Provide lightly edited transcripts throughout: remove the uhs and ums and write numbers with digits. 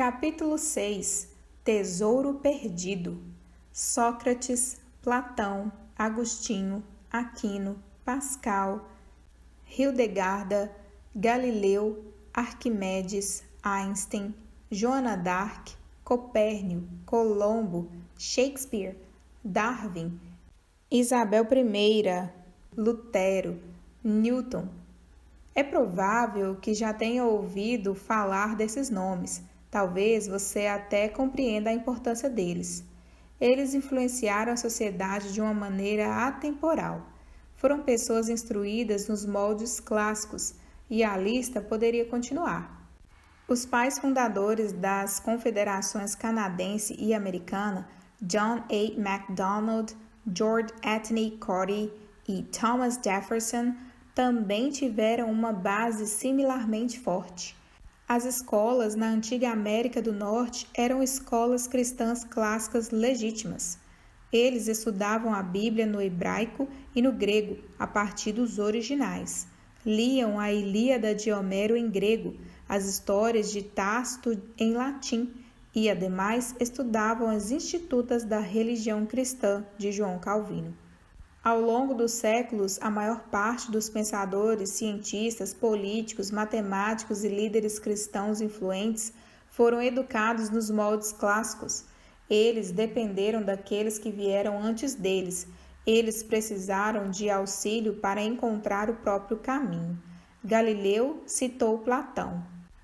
Capítulo 6 Tesouro Perdido. Sócrates, Platão, Agostinho, Aquino, Pascal, Hildegarda, Galileu, Arquimedes, Einstein, Joana d'Arc, Copérnico, Colombo, Shakespeare, Darwin, Isabel I, Lutero, Newton. É provável que já tenha ouvido falar desses nomes. Talvez você até compreenda a importância deles. Eles influenciaram a sociedade de uma maneira atemporal. Foram pessoas instruídas nos moldes clássicos, e a lista poderia continuar. Os pais fundadores das confederações canadense e americana, John A. Macdonald, George Anthony Cody e Thomas Jefferson, também tiveram uma base similarmente forte. As escolas na antiga América do Norte eram escolas cristãs clássicas legítimas. Eles estudavam a Bíblia no hebraico e no grego, a partir dos originais. Liam a Ilíada de Homero em grego, as histórias de Tácito em latim e, ademais, estudavam as Institutas da Religião Cristã de João Calvino. Ao longo dos séculos, a maior parte dos pensadores, cientistas, políticos, matemáticos e líderes cristãos influentes foram educados nos moldes clássicos. Eles dependeram daqueles que vieram antes deles. Eles precisaram de auxílio para encontrar o próprio caminho. Galileu citou Platão.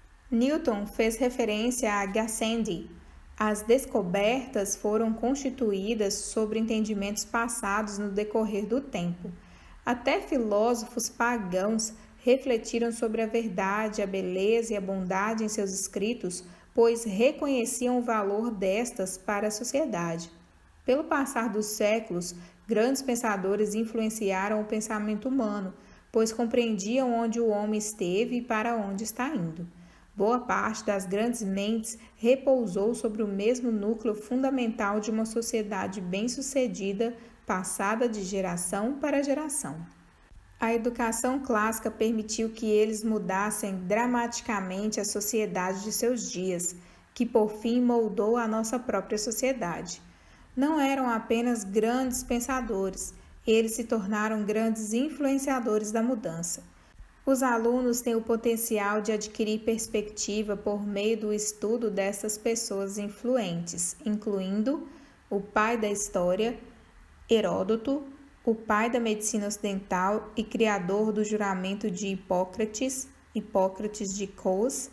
Newton fez referência a Gassendi. As descobertas foram constituídas sobre entendimentos passados no decorrer do tempo. Até filósofos pagãos refletiram sobre a verdade, a beleza e a bondade em seus escritos, pois reconheciam o valor destas para a sociedade. Pelo passar dos séculos, grandes pensadores influenciaram o pensamento humano, pois compreendiam onde o homem esteve e para onde está indo. Boa parte das grandes mentes repousou sobre o mesmo núcleo fundamental de uma sociedade bem-sucedida, passada de geração para geração. A educação clássica permitiu que eles mudassem dramaticamente a sociedade de seus dias, que por fim moldou a nossa própria sociedade. Não eram apenas grandes pensadores, eles se tornaram grandes influenciadores da mudança. Os alunos têm o potencial de adquirir perspectiva por meio do estudo dessas pessoas influentes, incluindo o pai da história, Heródoto, o pai da medicina ocidental e criador do juramento de Hipócrates, Hipócrates de Cos,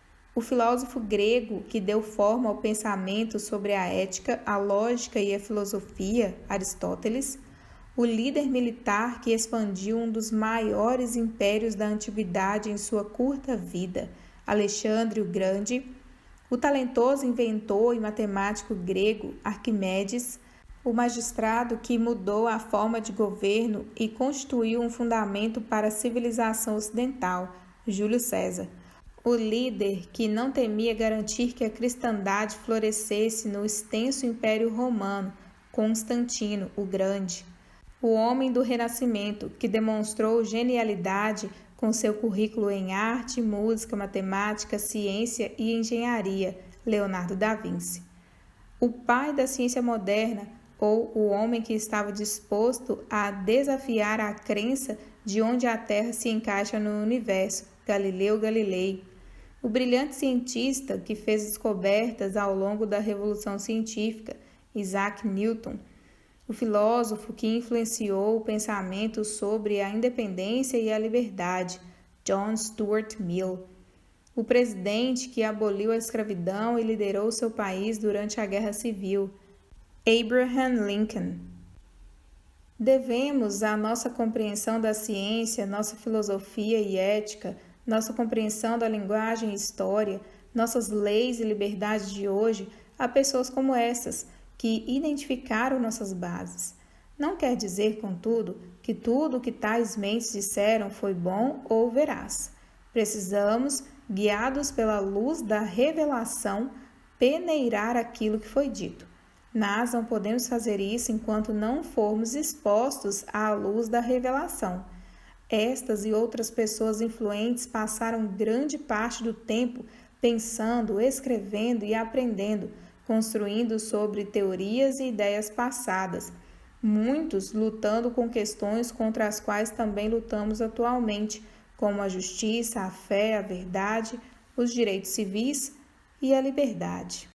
o filósofo grego que deu forma ao pensamento sobre a ética, a lógica e a filosofia, Aristóteles, o líder militar que expandiu um dos maiores impérios da antiguidade em sua curta vida, Alexandre o Grande, o talentoso inventor e matemático grego Arquimedes, o magistrado que mudou a forma de governo e constituiu um fundamento para a civilização ocidental, Júlio César, o líder que não temia garantir que a cristandade florescesse no extenso Império Romano, Constantino o Grande, o homem do Renascimento, que demonstrou genialidade com seu currículo em arte, música, matemática, ciência e engenharia, Leonardo da Vinci. O pai da ciência moderna, ou o homem que estava disposto a desafiar a crença de onde a Terra se encaixa no universo, Galileu Galilei. O brilhante cientista que fez descobertas ao longo da Revolução Científica, Isaac Newton. O filósofo que influenciou o pensamento sobre a independência e a liberdade, John Stuart Mill. O presidente que aboliu a escravidão e liderou seu país durante a Guerra Civil, Abraham Lincoln. Devemos a nossa compreensão da ciência, nossa filosofia e ética, nossa compreensão da linguagem e história, nossas leis e liberdades de hoje a pessoas como essas, que identificaram nossas bases. Não quer dizer, contudo, que tudo o que tais mentes disseram foi bom ou veraz. Precisamos, guiados pela luz da revelação, peneirar aquilo que foi dito. Mas não podemos fazer isso enquanto não formos expostos à luz da revelação. Estas e outras pessoas influentes passaram grande parte do tempo pensando, escrevendo e aprendendo, construindo sobre teorias e ideias passadas. Muitos lutando com questões contra as quais também lutamos atualmente, como a justiça, a fé, a verdade, os direitos civis e a liberdade.